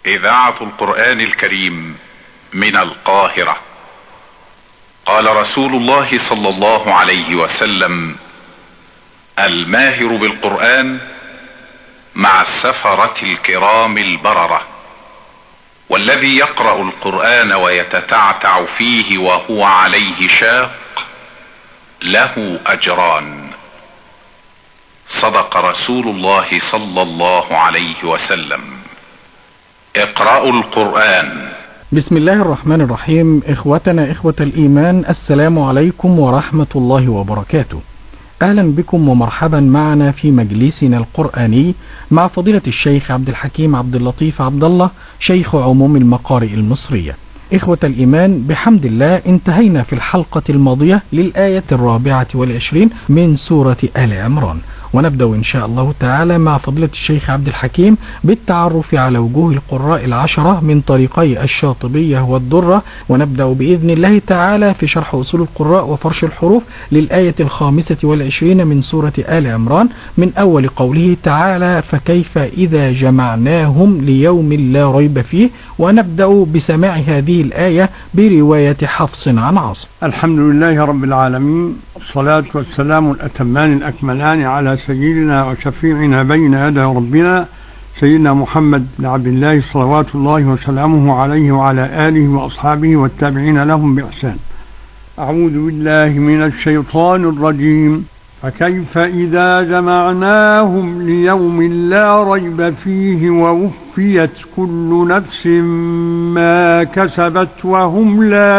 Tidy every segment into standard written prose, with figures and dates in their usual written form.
إذاعة القرآن الكريم من القاهرة. قال رسول الله صلى الله عليه وسلم: الماهر بالقرآن مع السفرة الكرام البررة، والذي يقرأ القرآن ويتتعتع فيه وهو عليه شاق له أجران. صدق رسول الله صلى الله عليه وسلم. اقرأوا القرآن. بسم الله الرحمن الرحيم. إخوتنا إخوة الإيمان، السلام عليكم ورحمة الله وبركاته. أهلا بكم ومرحبا معنا في مجلسنا القرآني مع فضيلة الشيخ عبد الحكيم عبد اللطيف عبد الله، شيخ عموم المقارئ المصرية. إخوة الإيمان، بحمد الله انتهينا في الحلقة الماضية للآية 24 من سورة آل عمران، ونبدأ إن شاء الله تعالى مع فضيلة الشيخ عبد الحكيم بالتعرف على وجوه القراء العشرة من طريقي الشاطبية والدرة، ونبدأ بإذن الله تعالى في شرح أصول القراء وفرش الحروف للآية 25 من سورة آل عمران، من أول قوله تعالى: فكيف إذا جمعناهم ليوم لا ريب فيه. ونبدأ بسماع هذه الآية برواية حفص عن عاصم. الحمد لله رب العالمين، الصلاة والسلام الأتمان الأكملان على سيدنا وشفيعنا بين يدي ربنا سيدنا محمد بن عبد الله صلوات الله وسلامه عليه وعلى آله وأصحابه والتابعين لهم بإحسان. أعوذ بالله من الشيطان الرجيم. فكيف إذا جمعناهم ليوم لا ريب فيه ووفيت كل نفس ما كسبت وهم لا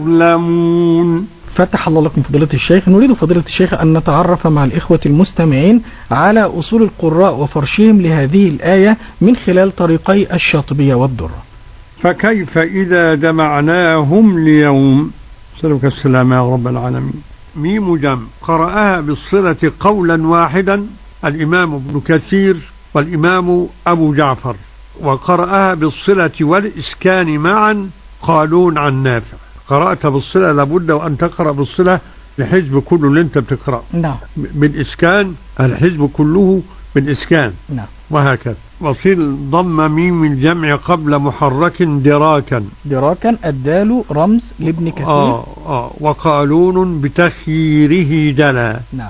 يظلمون. فتح الله لكم فضيلة الشيخ. نريد فضيلة الشيخ أن نتعرف مع الإخوة المستمعين على أصول القراء وفرشهم لهذه الآية من خلال طريقي الشاطبية والدرة. فكيف إذا جمعناهم ليوم، سلوك السلام يا رب العالمين. ميم جمع قرأها بالصلة قولا واحدا الإمام ابن كثير والإمام أبو جعفر، وقرأها بالصلة والإسكان معا قالون عن نافع. قرأت بالصلة لابد وأن تقرأ بالصلة لحزب كله اللي انت بتقرأ. نعم. بالإسكان الحزب كله بالإسكان. نعم. وهكذا. وصل ضم ميم الجمع قبل محرك دراكا. دراكا الدال رمز لابن كثير. وقالون بتخييره دلا. نعم.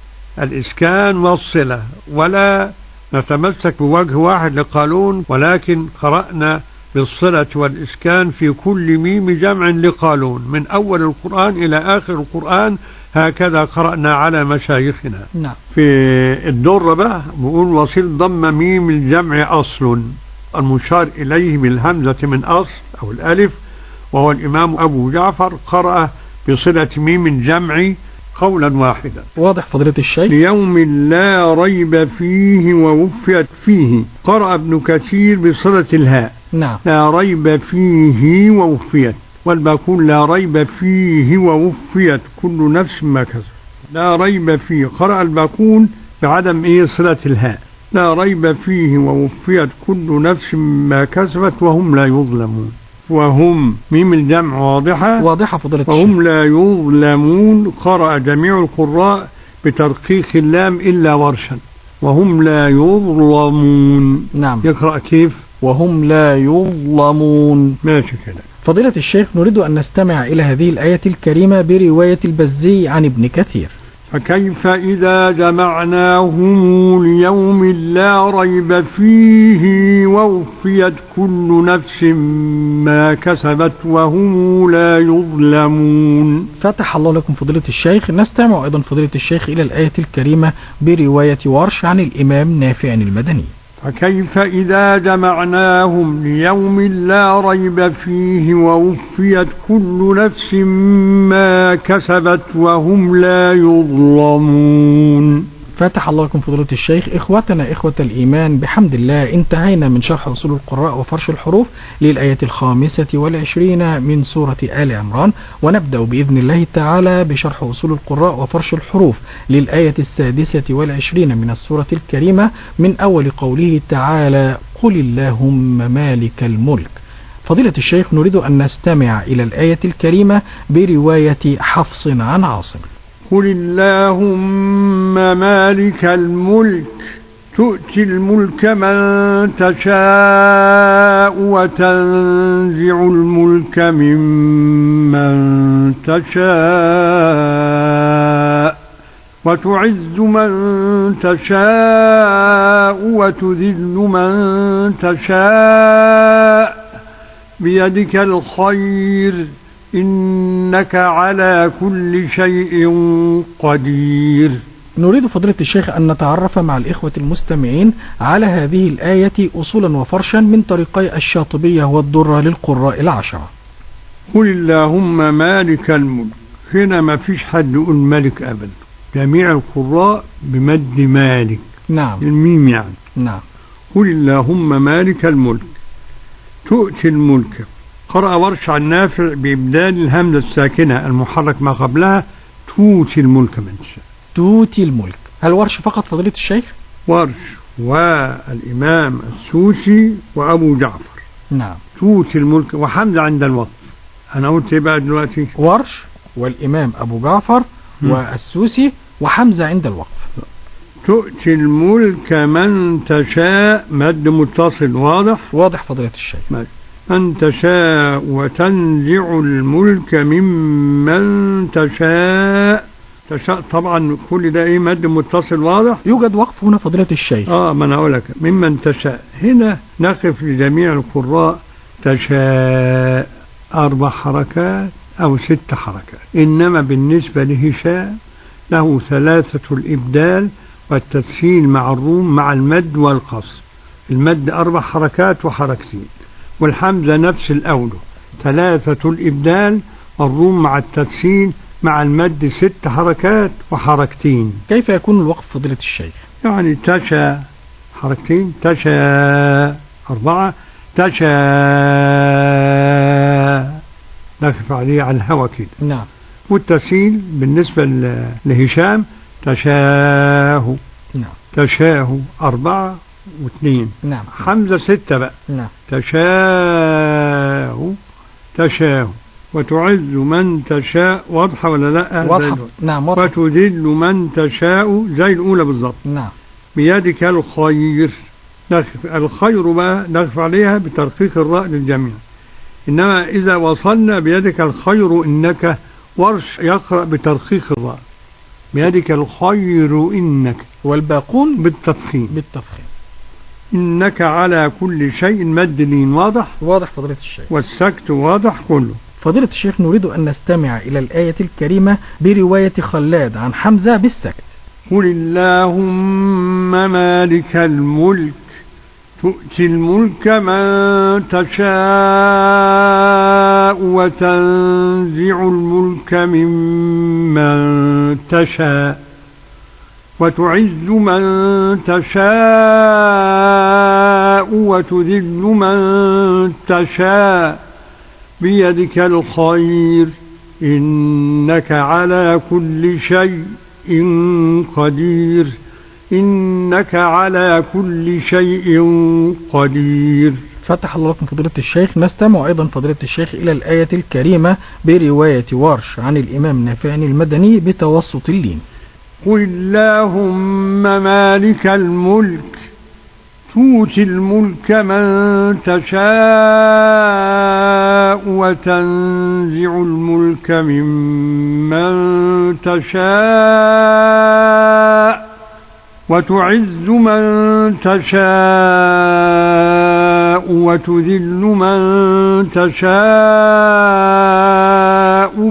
الإسكان والصلة، ولا نتمسك بوجه واحد لقالون، ولكن قرأنا بالصلة والإسكان في كل ميم جمع لقالون من أول القرآن إلى آخر القرآن، هكذا قرأنا على مشايخنا. نعم. في الدرة بقى بقول: وصل ضم ميم الجمع أصل، المشار إليه بالهمزة من أصل أو الألف، وهو الإمام أبو جعفر قرأ بصلة ميم الجمع قولا واحدا. واضح فضيلة الشيخ. ليوم لا ريب فيه ووفيت فيه. قرأ ابن كثير بصلة الهاء. نعم. لا ريب فيه ووفيت، والباقون لا ريب فيه ووفيت كل نفس ما كسبت. لا ريب فيه قرأ الباقون بعدم صلة الهاء. لا ريب فيه ووفيت كل نفس ما كسبت وهم لا يظلمون. وهم ميم الجمع واضحة فضيلة الشيخ. وهم لا يظلمون قرأ جميع القراء بترقيق اللام إلا ورشا. وهم لا يظلمون. نعم. يقرأ كيف؟ وهم لا يظلمون. ماشي كده. فضيلة الشيخ، نريد أن نستمع إلى هذه الآية الكريمة برواية البزي عن ابن كثير. فكيف إذا جمعناهم ليوم لا ريب فيه ووفيت كل نفس ما كسبت وهم لا يظلمون. فتح الله لكم فضيلة الشيخ. نستمع أيضا فضيلة الشيخ إلى الآية الكريمة برواية ورش عن الإمام نافع المدني. فكيف إذا جمعناهم ليوم لا ريب فيه ووفيت كل نفس ما كسبت وهم لا يظلمون. فتح الله لكم فضيلة الشيخ. إخوتنا إخوة الإيمان، بحمد الله انتهينا من شرح أصول القراء وفرش الحروف للآية 25 من سورة آل عمران، ونبدأ بإذن الله تعالى بشرح أصول القراء وفرش الحروف للآية 26 من السورة الكريمة، من أول قوله تعالى: قل اللهم مالك الملك. فضيلة الشيخ، نريد أن نستمع إلى الآية الكريمة برواية حفص عن عاصم. قل اللهم مالك الملك تؤتي الملك من تشاء وتنزع الملك ممن تشاء وتعز من تشاء وتذل من تشاء بيدك الخير إنك على كل شيء قدير. نريد فضيلة الشيخ أن نتعرف مع الإخوة المستمعين على هذه الآية أصولا وفرشا من طريقي الشاطبية والدرة للقراء العشرة. قل اللهم مالك الملك. هنا ما فيش حد يقول ملك أبدا، جميع القراء بمد مالك. نعم. الميم يعني. نعم. قل اللهم مالك الملك تؤتي الملك. قرأ ورش عن نافع بإبدال الهمزة الساكنة المحرك ما قبلها تؤتي الملك من تشاء. تؤتي الملك. هل ورش فقط فضيلة الشيخ؟ ورش والإمام السوسي وأبو جعفر. نعم. تؤتي الملك وحمزة عند الوقف. أنا قلت إيه بقى دلوقتي؟ ورش والإمام أبو جعفر والسوسي وحمزة عند الوقف. تؤتي الملك من تشاء مد متصل واضح؟ واضح فضيلة الشيخ. من تشاء وتنزع الملك ممن تشاء. تشاء طبعا كل ده ايه مد متصل واضح. يوجد وقف هنا فضيلة الشيخ. ما انا اقول لك ممن تشاء. هنا نقف لجميع القراء تشاء 4 حركات او 6 حركات، انما بالنسبة لهشام له 3 الابدال والتسهيل مع الروم مع المد والقصر. المد 4 حركات وحركتين، والحمزة نفس الأوله 3 الإبدال والروم مع التسهيل مع المد 6 حركات وحركتين. كيف يكون الوقف فضيلة الشيخ؟ يعني تشاء حركتين، تشاء 4، تشاء نقف عليه على الهوى كده. نعم. والتسهيل بالنسبة لهشام تشاه. نعم. تشاه 4 و2. نعم. حمزة 6 بقى. نعم. تشاه تشاه وتعز من تشاء. واضحة ولا لا؟ واضحة. نعم واضحة. وتذل من تشاء زي الأولى بالضبط. نعم. بيدك الخير. الخير بقى نقف عليها بترقيق الراء للجميع، إنما إذا وصلنا بيدك الخير إنك ورش يقرأ بترقيق الراء بيدك الخير إنك، والباقون بالتفخيم. بالتفخيم. إنك على كل شيء مد لين واضح. واضح فضيلة الشيخ. والسكت واضح كله. فضيلة الشيخ نريد أن نستمع إلى الآية الكريمة برواية خلاد عن حمزة بالسكت. قل اللهم مالك الملك تؤتي الملك من تشاء وتنزع الملك ممن تشاء وتعز من تشاء وتذل من تشاء بيدك الخير إنك على كل شيء قدير. إنك على كل شيء قدير. فتح الله لكم فضيلة الشيخ. نستمع أيضا فضيلة الشيخ إلى الآية الكريمة برواية ورش عن الإمام نافع المدني بتوسط اللين. قل اللهم مالك الملك تؤتي الملك من تشاء وتنزع الملك ممن تشاء وتعز من تشاء وتذل من تشاء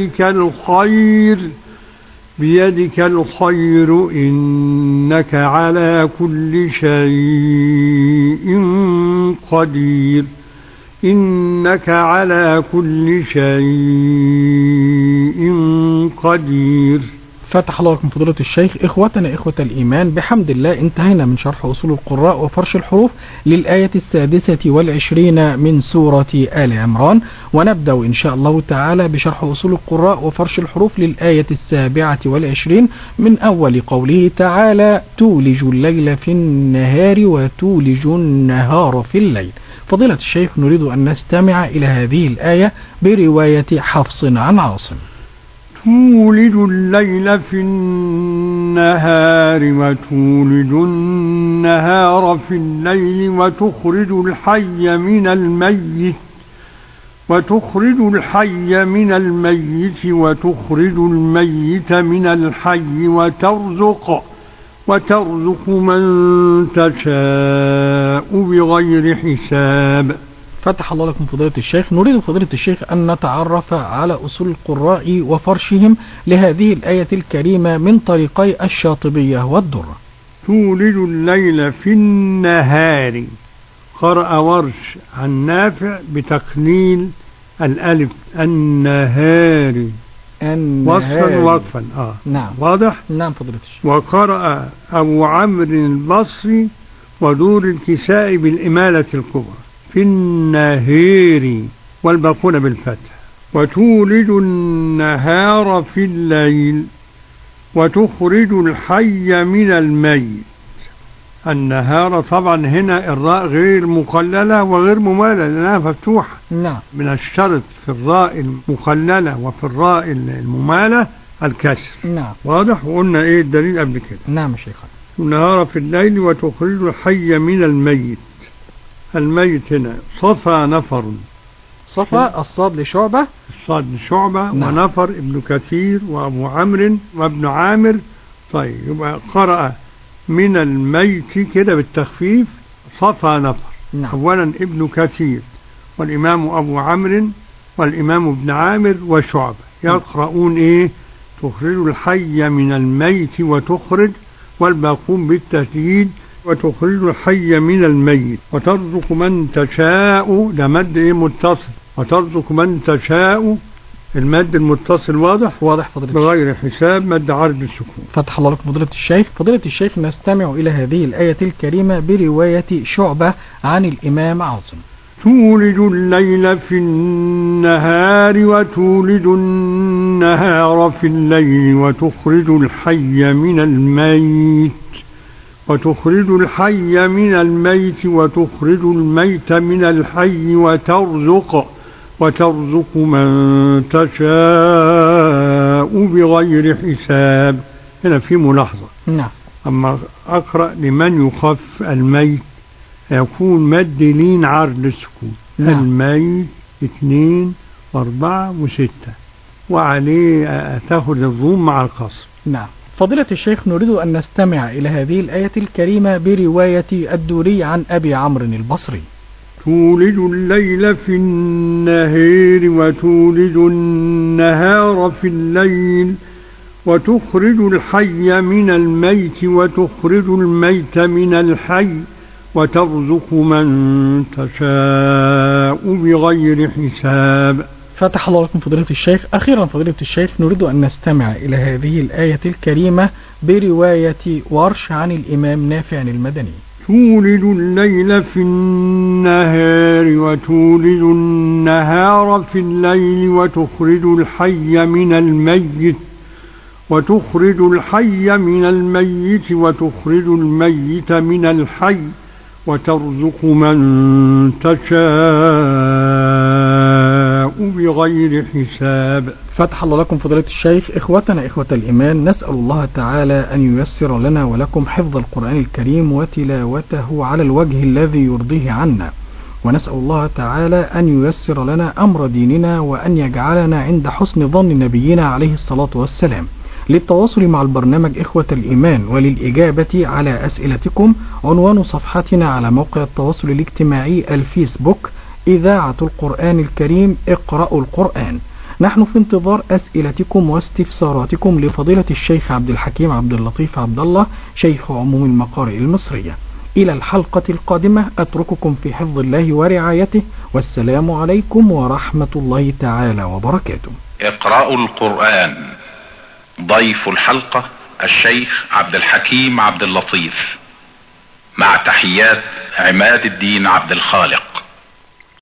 بيدك الخير إنك على كل شيء قدير. إنك على كل شيء قدير. فتح الله لكم فضيلة الشيخ. إخوتنا إخوة الإيمان، بحمد الله انتهينا من شرح أصول القراء وفرش الحروف للآية 26 من سورة آل عمران، ونبدأ إن شاء الله تعالى بشرح أصول القراء وفرش الحروف للآية 27 من أول قوله تعالى: تولج الليل في النهار وتولج النهار في الليل. فضيلة الشيخ نريد أن نستمع إلى هذه الآية برواية حفص عن عاصم. تولج الليل في النهار وتولج النهار في الليل وتخرج الحي من الميت وتخرج الميت من الحي وترزق من تشاء بغير حساب. فتح الله لكم فضيلة الشيخ. نريد فضيلة الشيخ أن نتعرف على أصول القراء وفرشهم لهذه الآية الكريمة من طريقي الشاطبية والدرة. تولج الليل في النهار، قرأ ورش عن نافع بتقليل الألف، النهار وصفا ووقفا. نعم واضح؟ نعم فضيلة الشيخ. وقرأ أبو عمرو البصري ودور الكساء بالإمالة الكبرى في النهار والباقون بالفتح. وتولج النهار في الليل وتخرج الحي من الميت. النهار طبعا هنا الراء غير مقللة وغير ممالة لأنها مفتوحة. نعم. من الشرط في الراء المقللة وفي الراء الممالة الكسر. نعم. واضح؟ وقلنا ايه الدليل قبل كده. نعم شيخ. النهار في الليل وتخرج الحي من الميت. الميت هنا صفى نفر. صفى الصاد لشعبة. الصاد لشعبة. نعم. ونفر ابن كثير وأبو عمرو وابن عامر. طيب يبقى قرأ من الميت كده بالتخفيف صفى نفر. نعم. أولا ابن كثير والإمام أبو عمرو والإمام ابن عامر وشعبة يقرؤون إيه؟ تخرج الحي من الميت وتخرج، والباقون بالتشديد وتخرج الحي من الميت وترزق من تشاء. ده مد إيه؟ متصل. وترزق من تشاء، المد المتصل واضح فضيلة بغير حساب، مد عرض السكون. فتح الله لكم فضيلة الشيخ. فضيلة الشيخ نستمع إلى هذه الآية الكريمة برواية شعبة عن الإمام عاصم. تولج الليل في النهار وتولج النهار في الليل وتخرج الحي من الميت وتخرج الميت من الحي وترزق من تشاء بغير حساب. هنا في ملاحظة. نعم. أما أقرأ لمن يخف الميت يكون مد لين عرض السكون. نعم. الميت 2 و4 و6 وعليه تاخذ الضم مع القصر. نعم. فضيلة الشيخ نريد أن نستمع إلى هذه الآية الكريمة برواية الدوري عن أبي عمرو البصري. تولج الليل في النهار وتولج النهار في الليل وتخرج الحي من الميت وتخرج الميت من الحي وترزق من تشاء بغير حساب. فتح الله لكم فضيلة الشيخ. أخيرا فضيلة الشيخ نريد أن نستمع إلى هذه الآية الكريمة برواية ورش عن الإمام نافع المدني. تولج الليل في النهار وتولج النهار في الليل وتخرج الحي من الميت وتخرج الميت من الحي وترزق من تشاء بغير حساب. فتح الله لكم فضيلة الشيخ. إخوتنا إخوة الإيمان، نسأل الله تعالى أن ييسر لنا ولكم حفظ القرآن الكريم وتلاوته على الوجه الذي يرضيه عنا، ونسأل الله تعالى أن ييسر لنا أمر ديننا وأن يجعلنا عند حسن ظن نبينا عليه الصلاة والسلام. للتواصل مع البرنامج إخوة الإيمان وللإجابة على أسئلتكم عنوان صفحتنا على موقع التواصل الاجتماعي الفيسبوك إذاعة القرآن الكريم اقرأوا القرآن. نحن في انتظار أسئلتكم واستفساراتكم لفضيلة الشيخ عبد الحكيم عبد اللطيف عبد الله شيخ عموم المقارئ المصرية. إلى الحلقة القادمة أترككم في حفظ الله ورعايته، والسلام عليكم ورحمة الله تعالى وبركاته. اقرأوا القرآن. ضيف الحلقة الشيخ عبد الحكيم عبد اللطيف، مع تحيات عماد الدين عبد الخالق.